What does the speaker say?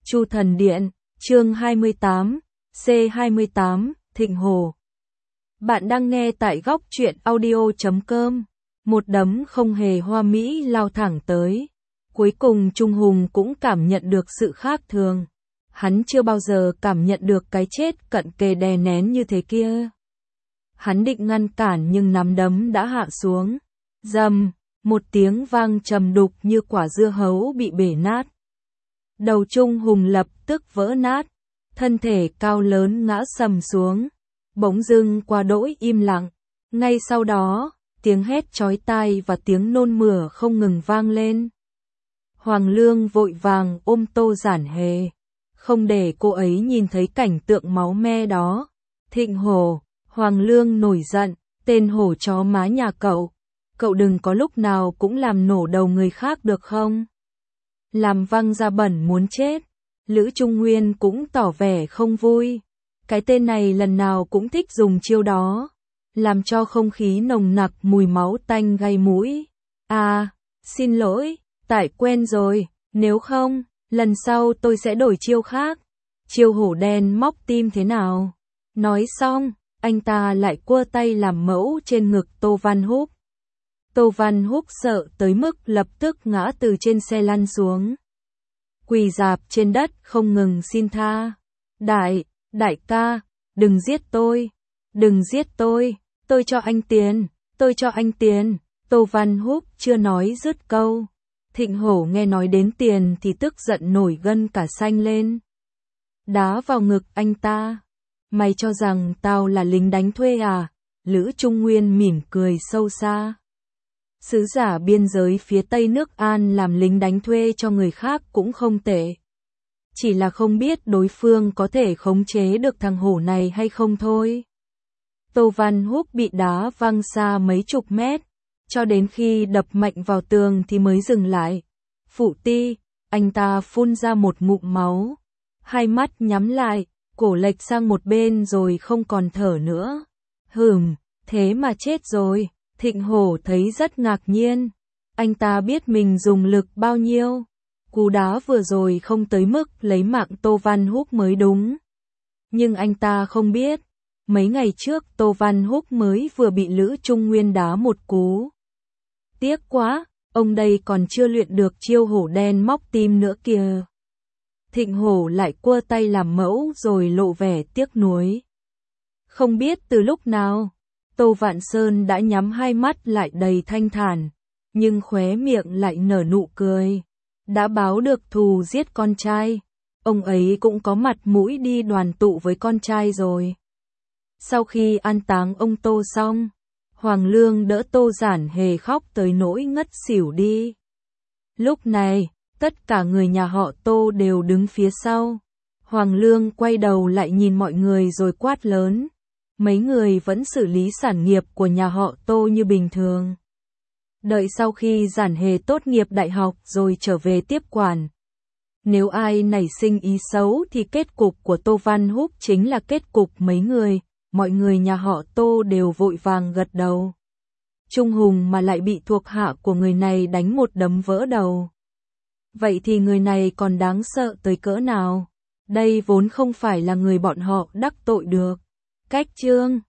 Chu Thần Điện, chương 28, C28, Thịnh Hồ. Bạn đang nghe tại góc truyện audio.com. Một đấm không hề hoa mỹ lao thẳng tới. Cuối cùng Trung Hùng cũng cảm nhận được sự khác thường. Hắn chưa bao giờ cảm nhận được cái chết cận kề đè nén như thế kia. Hắn định ngăn cản nhưng nắm đấm đã hạ xuống. Rầm, một tiếng vang trầm đục như quả dưa hấu bị bể nát. Đầu Trung Hùng lập tức vỡ nát, thân thể cao lớn ngã sầm xuống. Bỗng dưng qua đỗi im lặng. Ngay sau đó, tiếng hét chói tai và tiếng nôn mửa không ngừng vang lên. Hoàng Lương vội vàng ôm Tô Giản Hề, không để cô ấy nhìn thấy cảnh tượng máu me đó. Thịnh Hồ, Hoàng Lương nổi giận, tên hổ chó má nhà cậu đừng có lúc nào cũng làm nổ đầu người khác được không? Làm văng ra bẩn muốn chết. Lữ Trung Nguyên cũng tỏ vẻ không vui. Cái tên này lần nào cũng thích dùng chiêu đó, làm cho không khí nồng nặc mùi máu tanh gây mũi. À, xin lỗi, tại quen rồi, nếu không, lần sau tôi sẽ đổi chiêu khác. Chiêu hổ đen móc tim thế nào? Nói xong, anh ta lại quơ tay làm mẫu trên ngực Tô Văn Húc. Tô Văn Húc sợ tới mức lập tức ngã từ trên xe lăn xuống. Quỳ rạp trên đất không ngừng xin tha. Đại ca, đừng giết tôi, tôi cho anh tiền. Tô Văn Húc chưa nói dứt câu. Thịnh Hổ nghe nói đến tiền thì tức giận nổi gân cả xanh lên. Đá vào ngực anh ta. Mày cho rằng tao là lính đánh thuê à? Lữ Trung Nguyên mỉm cười sâu xa. Sứ giả biên giới phía Tây nước An làm lính đánh thuê cho người khác cũng không tệ. Chỉ là không biết đối phương có thể khống chế được thằng hổ này hay không thôi. Tô Văn Húc bị đá văng xa mấy chục mét, cho đến khi đập mạnh vào tường thì mới dừng lại. Phụ ti, anh ta phun ra một ngụm máu. Hai mắt nhắm lại, cổ lệch sang một bên rồi không còn thở nữa. Thế mà chết rồi. Thịnh Hổ thấy rất ngạc nhiên. Anh ta biết mình dùng lực bao nhiêu. Cú đá vừa rồi không tới mức lấy mạng Tô Văn Húc mới đúng. Nhưng anh ta không biết, mấy ngày trước Tô Văn Húc mới vừa bị Lữ Trung Nguyên đá một cú. Tiếc quá, ông đây còn chưa luyện được chiêu hổ đen móc tim nữa kìa. Thịnh Hổ lại quơ tay làm mẫu rồi lộ vẻ tiếc nuối. Không biết từ lúc nào, Tô Vạn Sơn đã nhắm hai mắt lại đầy thanh thản, nhưng khóe miệng lại nở nụ cười. Đã báo được thù giết con trai, ông ấy cũng có mặt mũi đi đoàn tụ với con trai rồi. Sau khi an táng ông Tô xong, Hoàng Lương đỡ Tô Giản Hề khóc tới nỗi ngất xỉu đi. Lúc này, tất cả người nhà họ Tô đều đứng phía sau. Hoàng Lương quay đầu lại nhìn mọi người rồi quát lớn. Mấy người vẫn xử lý sản nghiệp của nhà họ Tô như bình thường. Đợi sau khi Giản Hề tốt nghiệp đại học rồi trở về tiếp quản. Nếu ai nảy sinh ý xấu thì kết cục của Tô Văn Húc chính là kết cục mấy người. Mọi người nhà họ Tô đều vội vàng gật đầu. Trung Hùng mà lại bị thuộc hạ của người này đánh một đấm vỡ đầu. Vậy thì người này còn đáng sợ tới cỡ nào? Đây vốn không phải là người bọn họ đắc tội được. Cách chương